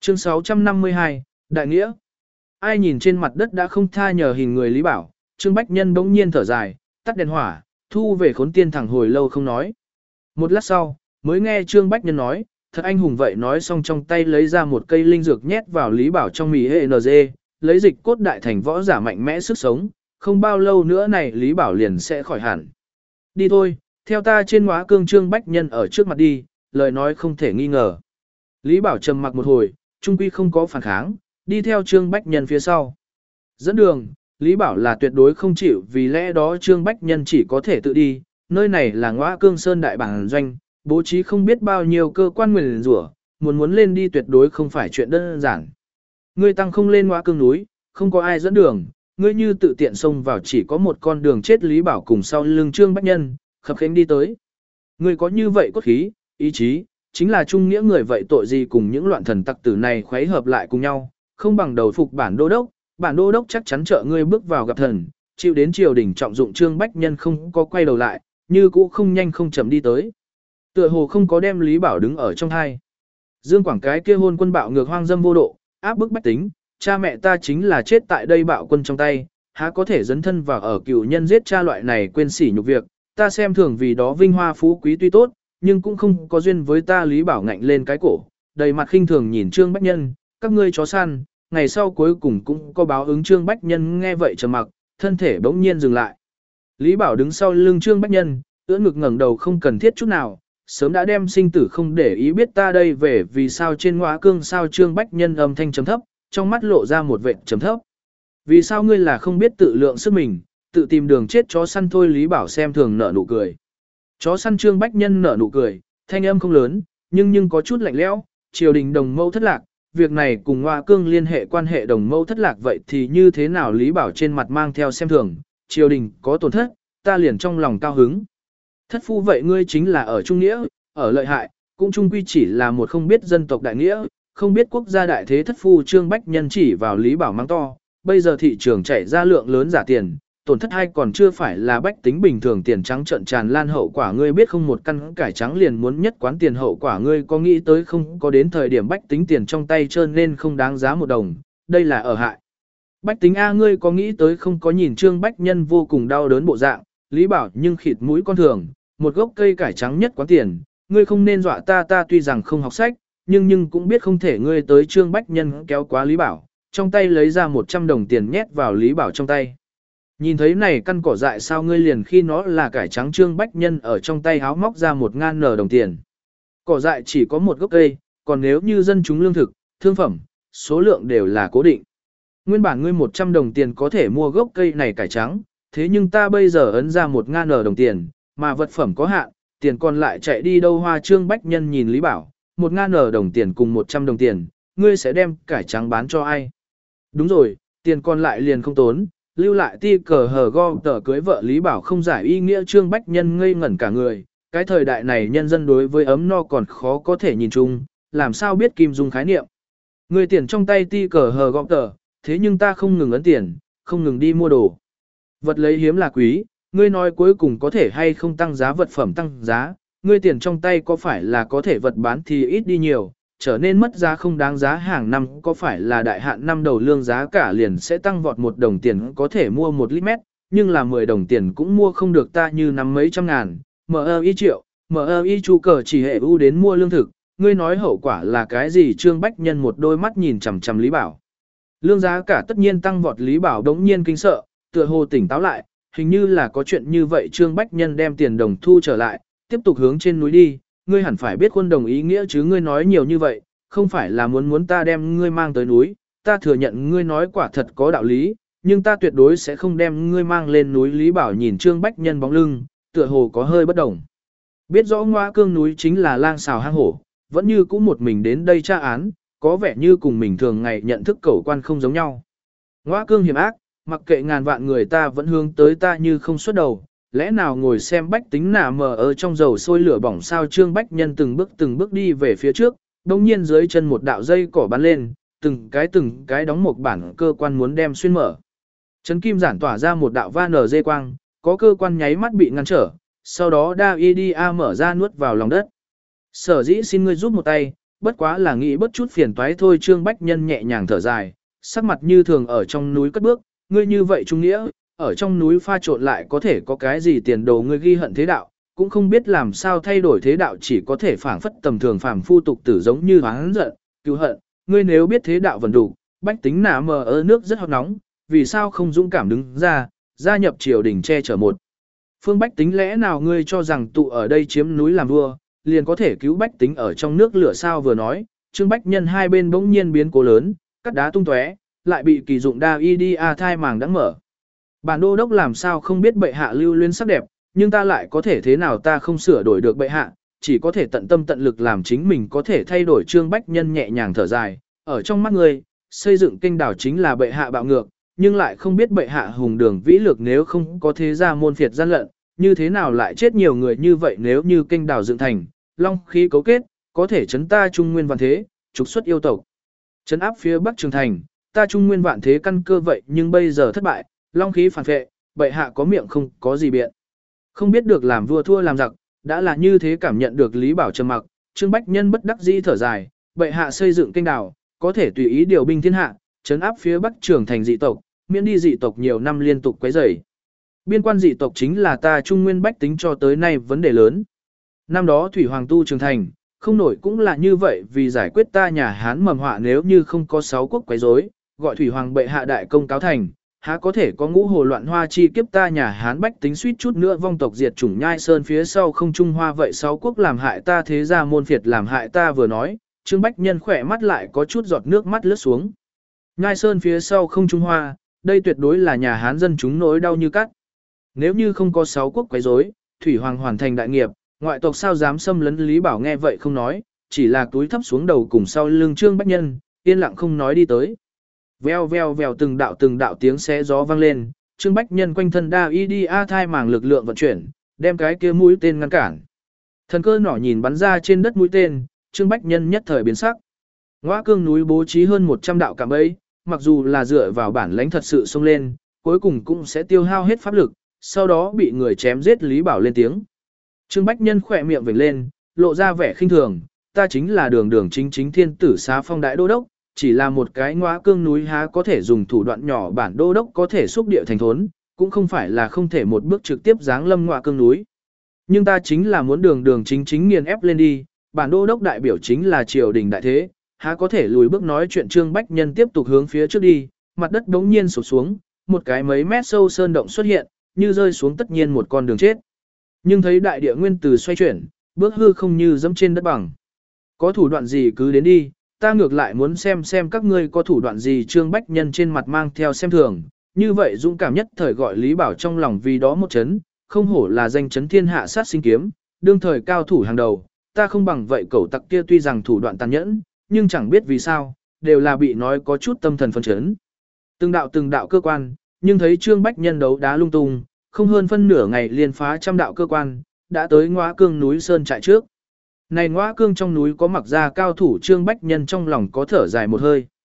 Chương 652, Đại Nghĩa. Ai nhìn trên mặt đất đã không tha nhờ hình người Lý Bảo, Trương Bách Nhân bỗng nhiên thở dài, tắt đèn hỏa, thu về khốn tiên thẳng hồi lâu không nói. Một lát sau, mới nghe Trương Bách Nhân nói, thật anh hùng vậy, nói xong trong tay lấy ra một cây linh dược nhét vào Lý Bảo trong mì hệ NG, lấy dịch cốt đại thành võ giả mạnh mẽ sức sống, không bao lâu nữa này Lý Bảo liền sẽ khỏi hẳn. Đi thôi, theo ta trên ngóa cương. Trương Bách Nhân ở trước mặt đi, lời nói không thể nghi ngờ. Lý Bảo trầm mặc một hồi, trung quy không có phản kháng, đi theo Trương Bách Nhân phía sau. Dẫn đường, Lý Bảo là tuyệt đối không chịu, vì lẽ đó Trương Bách Nhân chỉ có thể tự đi, nơi này là ngóa cương sơn đại bản doanh, bố trí không biết bao nhiêu cơ quan nguyền rủa, muốn lên đi tuyệt đối không phải chuyện đơn giản. Ngươi tăng không lên ngóa cương núi, không có ai dẫn đường, ngươi như tự tiện xông vào chỉ có một con đường chết. Lý Bảo cùng sau lưng Trương Bách Nhân, khập khiễng đi tới. Ngươi có như vậy cốt khí, ý chí, chính là trung nghĩa người vậy, tội gì cùng những loạn thần tặc tử này khuấy hợp lại cùng nhau, không bằng đầu phục bản đô đốc chắc chắn trợ ngươi bước vào gặp thần, chịu đến triều đình trọng dụng. Trương Bách Nhân không có quay đầu lại, như cũ không nhanh không chậm đi tới. Tựa hồ không có đem Lý Bảo đứng ở trong hai. Dương Quảng cái kia hôn quân bạo ngược hoang dâm vô độ, áp bức bách tính, cha mẹ ta chính là chết tại đây bạo quân trong tay, há có thể dấn thân vào ở cựu nhân giết cha loại này quên sỉ nhục việc, ta xem thường vì đó vinh hoa phú quý tuy tốt, nhưng cũng không có duyên với ta. Lý Bảo ngạnh lên cái cổ, đầy mặt khinh thường nhìn Trương Bách Nhân, các ngươi chó săn, ngày sau cuối cùng cũng có báo ứng. Trương Bách Nhân nghe vậy trầm mặc, thân thể bỗng nhiên dừng lại. Lý Bảo đứng sau lưng Trương Bách Nhân, ưỡn ngực ngẩng đầu không cần thiết chút nào, sớm đã đem sinh tử không để ý, biết ta đây về vì sao trên ngóa cương sao. Trương Bách Nhân âm thanh trầm thấp, trong mắt lộ ra một vệt trầm thấp. Vì sao ngươi là không biết tự lượng sức mình, tự tìm đường chết chó săn thôi. Lý Bảo xem thường nở nụ cười. Chó săn. Trương Bách Nhân nở nụ cười, thanh âm không lớn, nhưng có chút lạnh lẽo. Triều đình đồng mâu thất lạc, việc này cùng ngóa cương liên hệ quan hệ đồng mâu thất lạc vậy thì như thế nào? Lý Bảo trên mặt mang theo xem thường, triều đình có tổn thất, ta liền trong lòng cao hứng. Thất phu vậy ngươi chính là ở trung nghĩa, ở lợi hại, cũng trung quy chỉ là một không biết dân tộc đại nghĩa, không biết quốc gia đại thế thất phu. Trương Bách Nhân chỉ vào Lý Bảo mang to, bây giờ thị trường chảy ra lượng lớn giả tiền, tổn thất hay còn chưa phải là bách tính bình thường tiền trắng trợn tràn lan hậu quả, ngươi biết không? Một căn cải trắng liền muốn nhất quán tiền hậu quả, ngươi có nghĩ tới không? Có đến thời điểm bách tính tiền trong tay trơn nên không đáng giá một đồng, đây là ở hại bách tính a. Ngươi có nghĩ tới không? Có nhìn Trương Bách Nhân vô cùng đau đớn bộ dạng, Lý Bảo nhưng khịt mũi con thường, một gốc cây cải trắng nhất quán tiền, ngươi không nên dọa ta. Ta tuy rằng không học sách, nhưng cũng biết không thể ngươi tới. Trương Bách Nhân kéo quá Lý Bảo, trong tay lấy ra 100 đồng tiền nhét vào Lý Bảo trong tay. Nhìn thấy này căn cỏ dại sao ngươi liền khi nó là cải trắng? Trương Bách Nhân ở trong tay háo móc ra 1.000 đồng tiền. Cỏ dại chỉ có một gốc cây, còn nếu như dân chúng lương thực, thương phẩm, số lượng đều là cố định. Nguyên bản ngươi 100 đồng tiền có thể mua gốc cây này cải trắng, thế nhưng ta bây giờ ấn ra 1.000 đồng tiền, mà vật phẩm có hạn, tiền còn lại chạy đi đâu hoa? Trương Bách Nhân nhìn Lý Bảo, 1.000 đồng tiền cùng 100 đồng tiền, ngươi sẽ đem cải trắng bán cho ai? Đúng rồi, tiền còn lại liền không tốn, lưu lại ti cờ hờ go tờ cưới vợ. Lý Bảo không giải ý nghĩa. Trương Bách Nhân ngây ngẩn cả người, cái thời đại này nhân dân đối với ấm no còn khó có thể nhìn chung, làm sao biết kim dung khái niệm. Người tiền trong tay ti cờ hờ go tờ, thế nhưng ta không ngừng ấn tiền, không ngừng đi mua đồ. Vật lấy hiếm là quý, ngươi nói cuối cùng có thể hay không tăng giá vật phẩm tăng giá, ngươi tiền trong tay có phải là có thể vật bán thì ít đi nhiều, trở nên mất giá không đáng giá. Hàng năm có phải là đại hạn năm đầu lương giá cả liền sẽ tăng vọt, 1 đồng tiền có thể mua 1 lít mét, nhưng là 10 đồng tiền cũng mua không được. Ta như nắm mấy trăm ngàn, MI triệu, MI chu cờ chỉ hệ ưu đến mua lương thực, ngươi nói hậu quả là cái gì? Trương Bách Nhân một đôi mắt nhìn chằm chằm Lý Bảo. Lương giá cả tất nhiên tăng vọt. Lý Bảo đống nhiên kinh sợ, tựa hồ tỉnh táo lại, hình như là có chuyện như vậy. Trương Bách Nhân đem tiền đồng thu trở lại, tiếp tục hướng trên núi đi. Ngươi hẳn phải biết khuôn đồng ý nghĩa chứ, ngươi nói nhiều như vậy, không phải là muốn ta đem ngươi mang tới núi, ta thừa nhận ngươi nói quả thật có đạo lý, nhưng ta tuyệt đối sẽ không đem ngươi mang lên núi. Lý Bảo nhìn Trương Bách Nhân bóng lưng, tựa hồ có hơi bất đồng. Biết rõ ngóa cương núi chính là lang xào hang hổ, vẫn như cũ một mình đến đây tra án, có vẻ như cùng mình thường ngày nhận thức cẩu quan không giống nhau. Ngóa cương hiểm ác, mặc kệ ngàn vạn người ta vẫn hướng tới ta như không xuất đầu, lẽ nào ngồi xem bách tính nả mờ ở trong dầu sôi lửa bỏng sao? Trương Bách Nhân từng bước đi về phía trước, đồng nhiên dưới chân một đạo dây cỏ bắn lên, từng cái đóng một bản cơ quan muốn đem xuyên mở. Trấn kim giản tỏa ra một đạo va nở dây quang, có cơ quan nháy mắt bị ngăn trở, sau đó đa y đi a mở ra nuốt vào lòng đất. Sở dĩ xin ngươi giúp một tay, bất quá là nghĩ bất chút phiền toái thôi. Trương Bách Nhân nhẹ nhàng thở dài, sắc mặt như thường ở trong núi cất bước, ngươi như vậy trung nghĩa, ở trong núi pha trộn lại có thể có cái gì tiền đồ, ngươi ghi hận thế đạo, cũng không biết làm sao thay đổi thế đạo, chỉ có thể phảng phất tầm thường phàm phu tục tử giống như oán giận, cứu hận, ngươi nếu biết thế đạo vần đủ, bách tính nả mờ ở nước rất hot nóng, vì sao không dũng cảm đứng ra, gia nhập triều đình che chở một phương bách tính, lẽ nào ngươi cho rằng tụ ở đây chiếm núi làm vua, liền có thể cứu bách tính ở trong nước lửa sao? Vừa nói, Trương Bách Nhân hai bên bỗng nhiên biến cố lớn, cắt đá tung tóe, lại bị kỳ dụng đa y đi thai màng đã mở. Bản đô đốc làm sao không biết bệ hạ lưu luyến sắc đẹp, nhưng ta lại có thể thế nào, ta không sửa đổi được bệ hạ, chỉ có thể tận tâm tận lực làm chính mình có thể thay đổi. Trương Bách Nhân nhẹ nhàng thở dài, ở trong mắt ngươi, xây dựng kinh đảo chính là bệ hạ bạo ngược, nhưng lại không biết bệ hạ hùng đường vĩ lược, nếu không có thế gia môn phiệt gian lận, như thế nào lại chết nhiều người như vậy? Nếu như kinh đảo dựng thành, long khí cấu kết, có thể chấn ta Trung Nguyên vạn thế, trục xuất yêu tộc, chấn áp phía Bắc Trường Thành, ta Trung Nguyên vạn thế căn cơ vậy, nhưng bây giờ thất bại, long khí phản vệ, bệ hạ có miệng không có gì biện. Không biết được làm vua thua làm giặc, đã là như thế. Cảm nhận được Lý Bảo trầm mặc, Trương Bách Nhân bất đắc dĩ thở dài, bệ hạ xây dựng kinh đảo, có thể tùy ý điều binh thiên hạ, chấn áp phía Bắc Trường Thành dị tộc, miễn đi dị tộc nhiều năm liên tục quấy rầy. Biên quan dị tộc chính là ta Trung Nguyên bách tính cho tới nay vấn đề lớn. Năm đó Thủy Hoàng tu Trường Thành, không nổi cũng là như vậy, vì giải quyết ta nhà Hán mầm họa, nếu như không có 6 quốc quấy rối, gọi Thủy Hoàng bệ hạ đại công cáo thành, há có thể có ngũ hồ loạn hoa chi kiếp, ta nhà Hán bách tính suýt chút nữa vong tộc diệt chủng, Nhai Sơn phía sau không Trung Hoa, vậy 6 quốc làm hại ta, thế gia môn phiệt làm hại ta. Vừa nói, Trương Bách Nhân khỏe mắt lại có chút giọt nước mắt lướt xuống. Nhai Sơn phía sau không Trung Hoa, đây tuyệt đối là nhà Hán dân chúng nỗi đau như cắt. Nếu như không có 6 quốc quấy rối, Thủy Hoàng hoàn thành đại nghiệp, ngoại tộc sao dám xâm lấn? Lý Bảo nghe vậy không nói, chỉ là túi thấp xuống đầu cùng sau lưng Trương Bách Nhân, yên lặng không nói đi tới. Veo veo veo, từng đạo tiếng xé gió vang lên, Trương Bách Nhân quanh thân đa y đi thai màng lực lượng vận chuyển, đem cái kia mũi tên ngăn cản. Thần cơ nỏ nhìn bắn ra trên đất mũi tên, Trương Bách Nhân nhất thời biến sắc. Ngõa Cương núi bố trí hơn 100 đạo cạm bẫy, mặc dù là dựa vào bản lãnh thật sự xông lên, cuối cùng cũng sẽ tiêu hao hết pháp lực, sau đó bị người chém giết. Lý Bảo lên tiếng. Trương Bách Nhân khỏe miệng vểnh lên, lộ ra vẻ khinh thường, ta chính là đường đường chính chính thiên tử xá phong đại đô đốc, chỉ là một cái Ngõa Cương núi há có thể dùng thủ đoạn nhỏ bản đô đốc có thể xúc địa thành thốn, cũng không phải là không thể một bước trực tiếp giáng lâm Ngõa Cương núi. Nhưng ta chính là muốn đường đường chính chính nghiền ép lên đi, bản đô đốc đại biểu chính là triều đình đại thế, há có thể lùi bước. Nói chuyện Trương Bách Nhân tiếp tục hướng phía trước đi, mặt đất đống nhiên sụp xuống, một cái mấy mét sâu sơn động xuất hiện, như rơi xuống tất nhiên một con đường chết. Nhưng thấy đại địa nguyên từ xoay chuyển, bước hư không như dẫm trên đất bằng. Có thủ đoạn gì cứ đến đi, ta ngược lại muốn xem các ngươi có thủ đoạn gì. Trương Bách Nhân trên mặt mang theo xem thường, như vậy dũng cảm nhất thời gọi Lý Bảo trong lòng vì đó một chấn, không hổ là danh chấn thiên hạ sát sinh kiếm, đương thời cao thủ hàng đầu, ta không bằng vậy cẩu tặc kia, tuy rằng thủ đoạn tàn nhẫn, nhưng chẳng biết vì sao, đều là bị nói có chút tâm thần phân chấn. Từng đạo cơ quan, nhưng thấy Trương Bách Nhân đấu đá lung tung, không hơn phân nửa ngày liền phá trăm đạo cơ quan, đã tới Ngõa Cương núi sơn trại trước. Này Ngõa Cương trong núi có mặc ra cao thủ, Trương Bách Nhân trong lòng có thở dài một hơi.